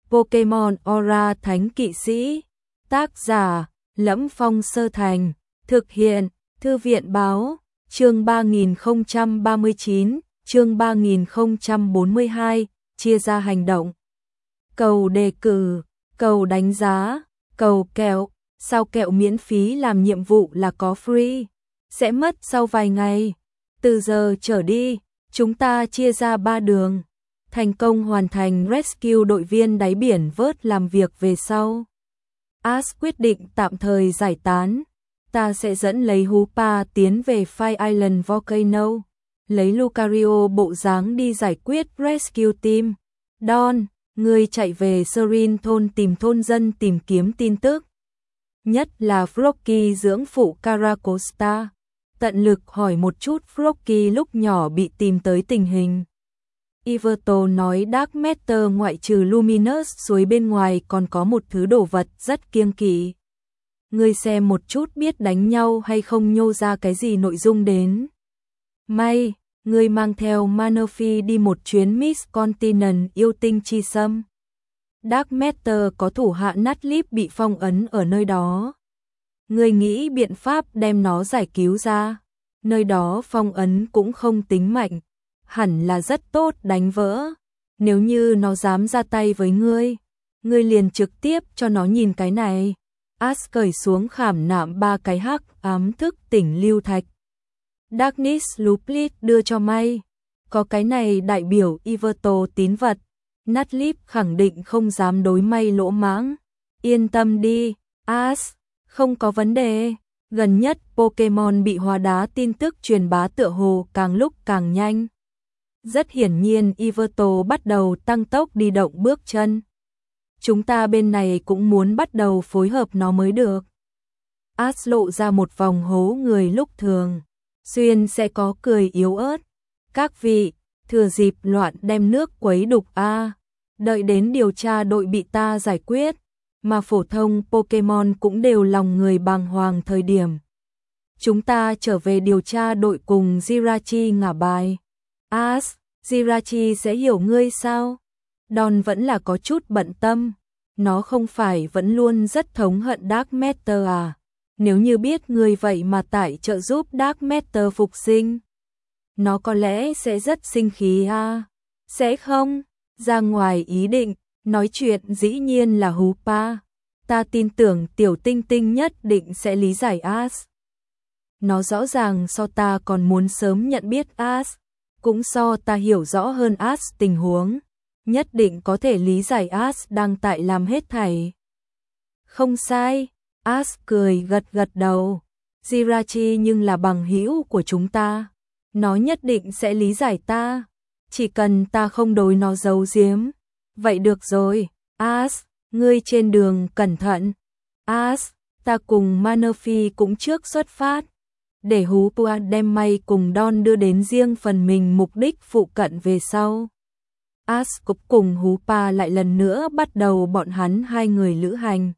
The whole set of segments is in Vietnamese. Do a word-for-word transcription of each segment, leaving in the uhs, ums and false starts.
Pokemon Aura Thánh Kỵ Sĩ. Tác giả: Lẫm Phong Sơ Thành. Thực hiện: Thư viện báo. Chương ba nghìn không trăm ba mươi chín, chương ba nghìn không trăm bốn mươi hai, chia ra hành động. Cầu đề cử, cầu đánh giá, cầu kẹo, sao kẹo miễn phí làm nhiệm vụ là có free, sẽ mất sau vài ngày. Từ giờ trở đi, chúng ta chia ra ba đường. Thành công hoàn thành rescue đội viên đáy biển vớt làm việc về sau. Ash quyết định tạm thời giải tán. Ta sẽ dẫn lấy Hoopa tiến về Fire Island Volcano, lấy Lucario bộ dáng đi giải quyết rescue team. Don, ngươi chạy về Serin thôn tìm thôn dân tìm kiếm tin tức. Nhất là Froakie dưỡng phụ Caracosta. Tận lực hỏi một chút Froakie lúc nhỏ bị tìm tới tình hình. Iverto nói Dark Matter ngoại trừ Luminous suối bên ngoài còn có một thứ đồ vật rất kiêng kỵ. Ngươi xem một chút biết đánh nhau hay không nhô ra cái gì nội dung đến. May, ngươi mang theo Manaphy đi một chuyến Miss Continent yêu tinh chi xâm. Dark Matter có thủ hạ Natlip bị phong ấn ở nơi đó. Ngươi nghĩ biện pháp đem nó giải cứu ra. Nơi đó phong ấn cũng không tính mạnh, hẳn là rất tốt đánh vỡ. Nếu như nó dám ra tay với ngươi, ngươi liền trực tiếp cho nó nhìn cái này. Ash cởi xuống khảm nạm ba cái hắc ám thức tỉnh lưu thạch. Darkness Looplet đưa cho May. Có cái này đại biểu Iverto tín vật. Natlip khẳng định không dám đối May lỗ mãng. Yên tâm đi, Ash, không có vấn đề. Gần nhất Pokemon bị hóa đá tin tức truyền bá tựa hồ càng lúc càng nhanh. Rất hiển nhiên Iverto bắt đầu tăng tốc đi động bước chân. Chúng ta bên này cũng muốn bắt đầu phối hợp nó mới được. Ash lộ ra một vòng hố người lúc thường. Xuyên sẽ có cười yếu ớt. Các vị, thừa dịp loạn đem nước quấy đục a. Đợi đến điều tra đội bị ta giải quyết. Mà phổ thông Pokemon cũng đều lòng người bàng hoàng thời điểm. Chúng ta trở về điều tra đội cùng Jirachi ngả bài. Ash, Jirachi sẽ hiểu ngươi sao? Don vẫn là có chút bận tâm. Nó không phải vẫn luôn rất thống hận Dark Matter à? Nếu như biết ngươi vậy mà tại trợ giúp Dark Matter phục sinh, nó có lẽ sẽ rất sinh khí à? Sẽ không? Ra ngoài ý định, nói chuyện dĩ nhiên là Hoopa. Ta tin tưởng tiểu tinh tinh nhất định sẽ lý giải Ash. Nó rõ ràng so ta còn muốn sớm nhận biết Ash, cũng so ta hiểu rõ hơn Ash tình huống. Nhất định có thể lý giải Ash đang tại làm hết thảy. Không sai, Ash cười gật gật đầu. Jirachi nhưng là bằng hữu của chúng ta. Nó nhất định sẽ lý giải ta. Chỉ cần ta không đối nó giấu giếm. Vậy được rồi, Ash, ngươi trên đường cẩn thận. Ash, ta cùng Manaphy cũng trước xuất phát. Để Hoopa đem May cùng Don đưa đến riêng phần mình mục đích phụ cận về sau. Ash cũng cùng Hoopa lại lần nữa bắt đầu bọn hắn hai người lữ hành.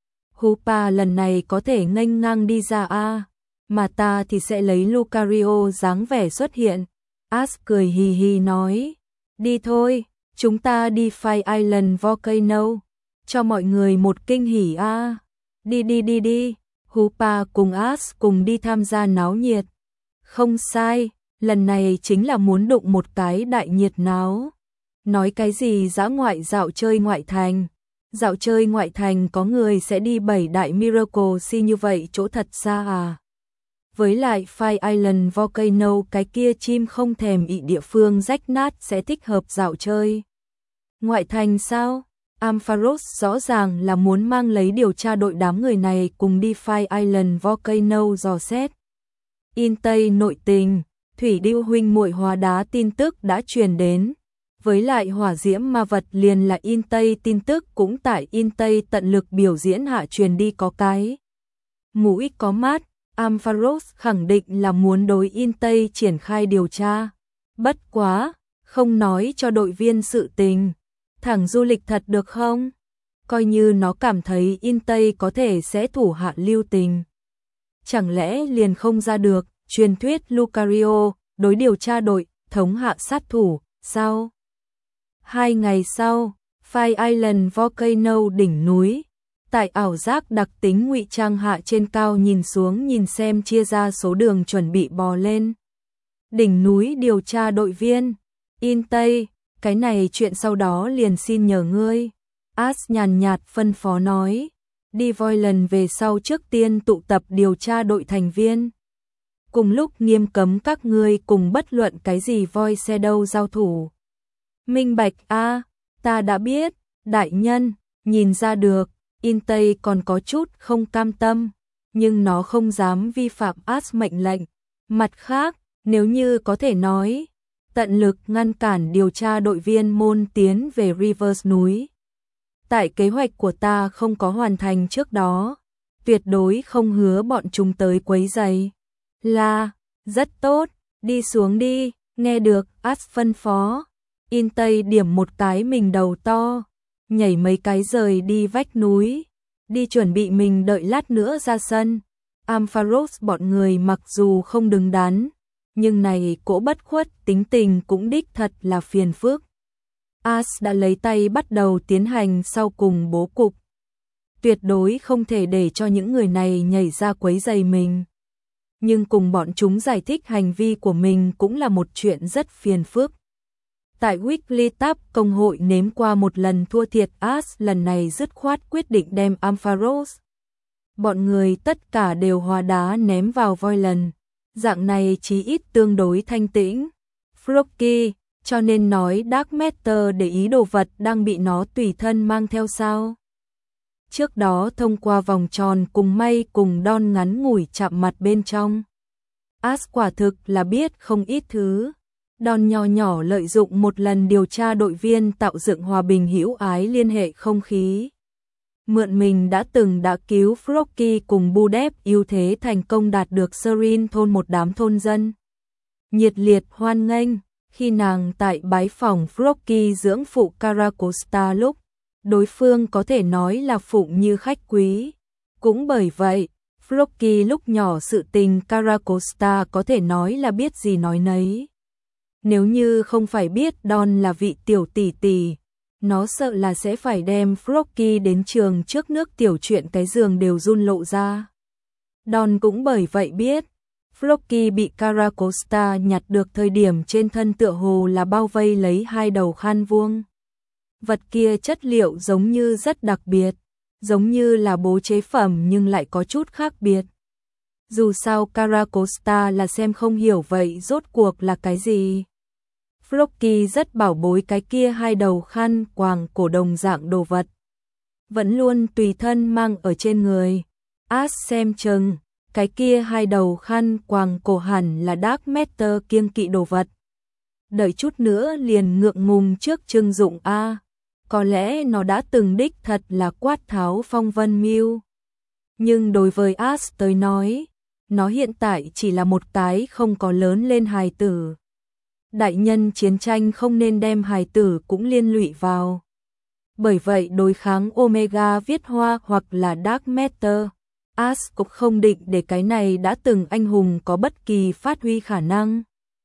Hoopa lần này có thể nghênh ngang đi ra a, mà ta thì sẽ lấy Lucario dáng vẻ xuất hiện. Ash cười hì hì nói, đi thôi, chúng ta đi Fire Island Volcano, cho mọi người một kinh hỉ a. Đi đi đi đi, Hoopa cùng Ash cùng đi tham gia náo nhiệt. Không sai, lần này chính là muốn đụng một cái đại nhiệt náo. Nói cái gì dã ngoại dạo chơi ngoại thành. Dạo chơi ngoại thành có người sẽ đi bảy đại Miracle Sea như vậy chỗ thật xa à. Với lại Fire Island Volcano cái kia chim không thèm ị địa phương rách nát sẽ thích hợp dạo chơi. Ngoại thành sao? Ampharos rõ ràng là muốn mang lấy điều tra đội đám người này cùng đi Fire Island Volcano dò xét. In Tây nội tình, Thủy Điêu huynh muội hóa đá tin tức đã truyền đến. Với lại hỏa diễm ma vật liền là In Tây tin tức cũng tại In Tây tận lực biểu diễn hạ truyền đi có cái. Mũi có mát, Ampharos khẳng định là muốn đối In Tây triển khai điều tra. Bất quá, không nói cho đội viên sự tình. Thẳng du lịch thật được không? Coi như nó cảm thấy In Tây có thể sẽ thủ hạ lưu tình. Chẳng lẽ liền không ra được, truyền thuyết Lucario, đối điều tra đội, thống hạ sát thủ, sao? Hai ngày sau, Fire Island Volcano đỉnh núi. Tại ảo giác đặc tính ngụy trang hạ trên cao nhìn xuống nhìn xem chia ra số đường chuẩn bị bò lên. Đỉnh núi điều tra đội viên. In Tây, cái này chuyện sau đó liền xin nhờ ngươi. Ash nhàn nhạt phân phó nói. Đi Voyland về sau trước tiên tụ tập điều tra đội thành viên. Cùng lúc nghiêm cấm các ngươi cùng bất luận cái gì Void Shadow giao thủ. Minh bạch a, ta đã biết, đại nhân, nhìn ra được, In Tây còn có chút không cam tâm, nhưng nó không dám vi phạm Ash mệnh lệnh. Mặt khác, nếu như có thể nói, tận lực ngăn cản điều tra đội viên môn tiến về Rivers núi. Tại kế hoạch của ta không có hoàn thành trước đó, tuyệt đối không hứa bọn chúng tới quấy rầy. Là, rất tốt, đi xuống đi, nghe được Ash phân phó. In Tây điểm một cái mình đầu to, nhảy mấy cái rời đi vách núi, đi chuẩn bị mình đợi lát nữa ra sân. Ampharos bọn người mặc dù không đứng đắn, nhưng này cỗ bất khuất tính tình cũng đích thật là phiền phức. Ash đã lấy tay bắt đầu tiến hành sau cùng bố cục. Tuyệt đối không thể để cho những người này nhảy ra quấy rầy mình. Nhưng cùng bọn chúng giải thích hành vi của mình cũng là một chuyện rất phiền phức. Tại Weekly Tab công hội nếm qua một lần thua thiệt, Ash lần này dứt khoát quyết định đem Ampharos. Bọn người tất cả đều hóa đá ném vào Voyland, dạng này chí ít tương đối thanh tĩnh. Frocky, cho nên nói Dark Matter để ý đồ vật đang bị nó tùy thân mang theo sao. Trước đó thông qua vòng tròn cùng May cùng Don ngắn ngủi chạm mặt bên trong. Ash quả thực là biết không ít thứ. Don nhỏ nhỏ lợi dụng một lần điều tra đội viên tạo dựng hòa bình hữu ái liên hệ không khí. Mượn mình đã từng đã cứu Frocky cùng Budep ưu thế thành công đạt được Serene thôn một đám thôn dân. Nhiệt liệt hoan nghênh, khi nàng tại bái phòng Frocky dưỡng phụ Caracosta lúc, đối phương có thể nói là phụng như khách quý. Cũng bởi vậy, Frocky lúc nhỏ sự tình Caracosta có thể nói là biết gì nói nấy. Nếu như không phải biết Don là vị tiểu tỷ tỷ, nó sợ là sẽ phải đem Frocky đến trường trước nước tiểu chuyện cái giường đều run lộ ra. Don cũng bởi vậy biết, Frocky bị Caracosta nhặt được thời điểm trên thân tựa hồ là bao vây lấy hai đầu khan vuông. Vật kia chất liệu giống như rất đặc biệt, giống như là bố chế phẩm nhưng lại có chút khác biệt. Dù sao Caracosta là xem không hiểu vậy rốt cuộc là cái gì. Frocky rất bảo bối cái kia hai đầu khăn quàng cổ đồng dạng đồ vật. Vẫn luôn tùy thân mang ở trên người. Ash xem chừng, cái kia hai đầu khăn quàng cổ hẳn là Dark Matter kiêng kỵ đồ vật. Đợi chút nữa liền ngượng ngùng trước trưng dụng A. Có lẽ nó đã từng đích thật là quát tháo phong vân mưu. Nhưng đối với Ash tới nói, nó hiện tại chỉ là một cái không có lớn lên hài tử. Đại nhân chiến tranh không nên đem hài tử cũng liên lụy vào. Bởi vậy đối kháng Omega viết hoa hoặc là Dark Matter, Ash cũng không định để cái này đã từng anh hùng có bất kỳ phát huy khả năng.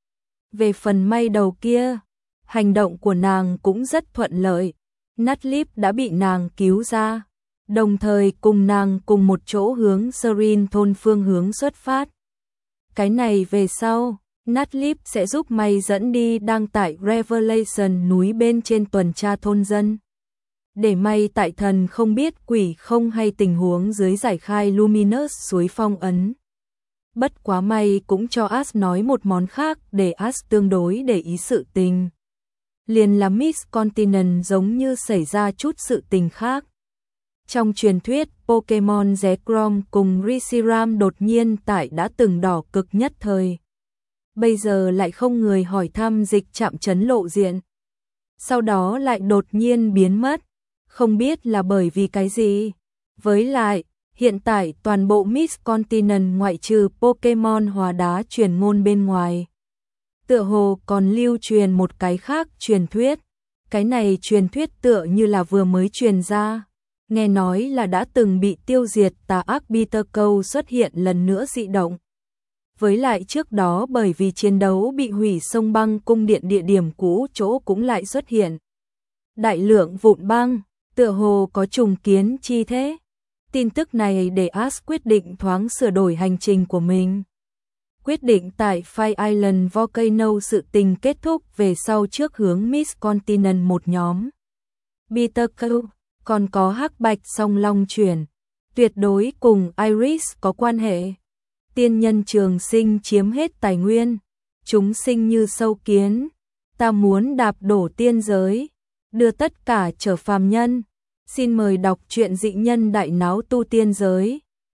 Về phần may đầu kia, hành động của nàng cũng rất thuận lợi. Natlip đã bị nàng cứu ra, đồng thời cùng nàng cùng một chỗ hướng Serene thôn phương hướng xuất phát. Cái này về sau, Natlip sẽ giúp May dẫn đi đang tại Revelation núi bên trên tuần tra thôn dân. Để May tại thần không biết quỷ không hay tình huống dưới giải khai Luminous suối phong ấn. Bất quá May cũng cho Ash nói một món khác để Ash tương đối để ý sự tình. Liền là Miss Continent giống như xảy ra chút sự tình khác. Trong truyền thuyết, Pokemon Zekrom cùng Reshiram đột nhiên tại đã từng đỏ cực nhất thời. Bây giờ lại không người hỏi thăm dịch trạm trấn lộ diện. Sau đó lại đột nhiên biến mất. Không biết là bởi vì cái gì. Với lại, hiện tại toàn bộ Miss Continent ngoại trừ Pokemon hóa đá truyền ngôn bên ngoài. Tựa hồ còn lưu truyền một cái khác truyền thuyết. Cái này truyền thuyết tựa như là vừa mới truyền ra. Nghe nói là đã từng bị tiêu diệt tà ác Bitter Câu xuất hiện lần nữa dị động. Với lại trước đó bởi vì chiến đấu bị hủy sông băng cung điện địa điểm cũ chỗ cũng lại xuất hiện. đại lượng vụn băng, tựa hồ có trùng kiến chi thế. Tin tức này để Ash quyết định thoáng sửa đổi hành trình của mình. Quyết định tại Fire Island Volcano sự tình kết thúc về sau trước hướng Miss Continent một nhóm. Peter Quill, còn có hắc bạch song long chuyển, tuyệt đối cùng Iris có quan hệ. Tiên nhân trường sinh chiếm hết tài nguyên, chúng sinh như sâu kiến, ta muốn đạp đổ tiên giới, đưa tất cả trở phàm nhân. Xin mời đọc truyện dị nhân đại náo tu tiên giới.